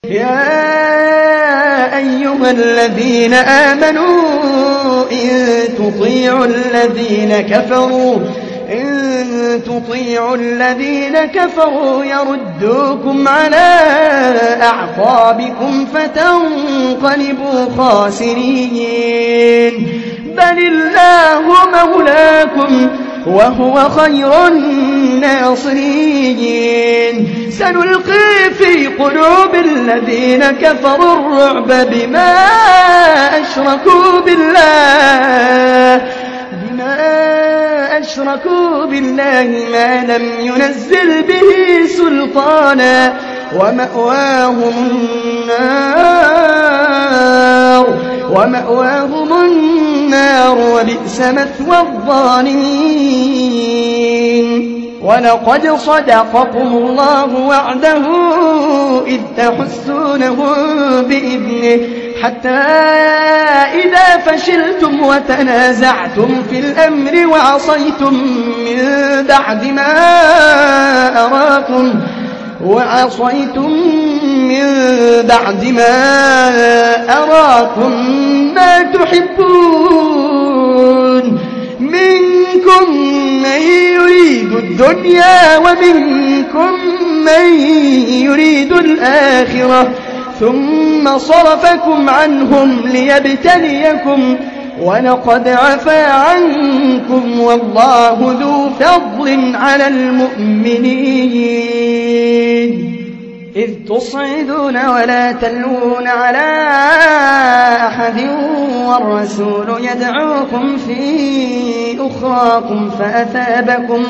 يا أيها الذين آمنوا إن تطيعوا الذين كفروا يردوكم على أعقابكم فتنقلبوا خاسرين بل الله مولاكم وهو خير الناصرين سنلقي في قلوب الذين كفروا الرعب بما أشركوا بالله ما لم ينزل به سلطانا ومأواهم النار وبئس مثوى الظالمين ولقد صدقكم الله وعده إذ تحسونهم بإذنه حتى إذا فشلتم وتنازعتم في الأمر وعصيتم من بعد ما أراكم ما تحبون منكم من يريد الدنيا ومنكم من يريد الآخرة ثم صرفكم عنهم ليبتليكم ولقد عفا عنكم والله ذو فضل على المؤمنين إذ تصعدون ولا تلوون على أحد والرسول يدعوكم في أخراكم فأثابكم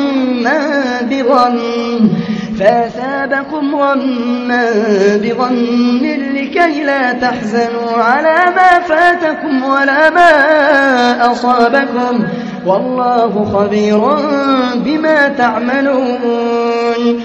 غما بغم لكي لا تحزنوا على ما فاتكم ولا ما أصابكم والله خبير بما تعملون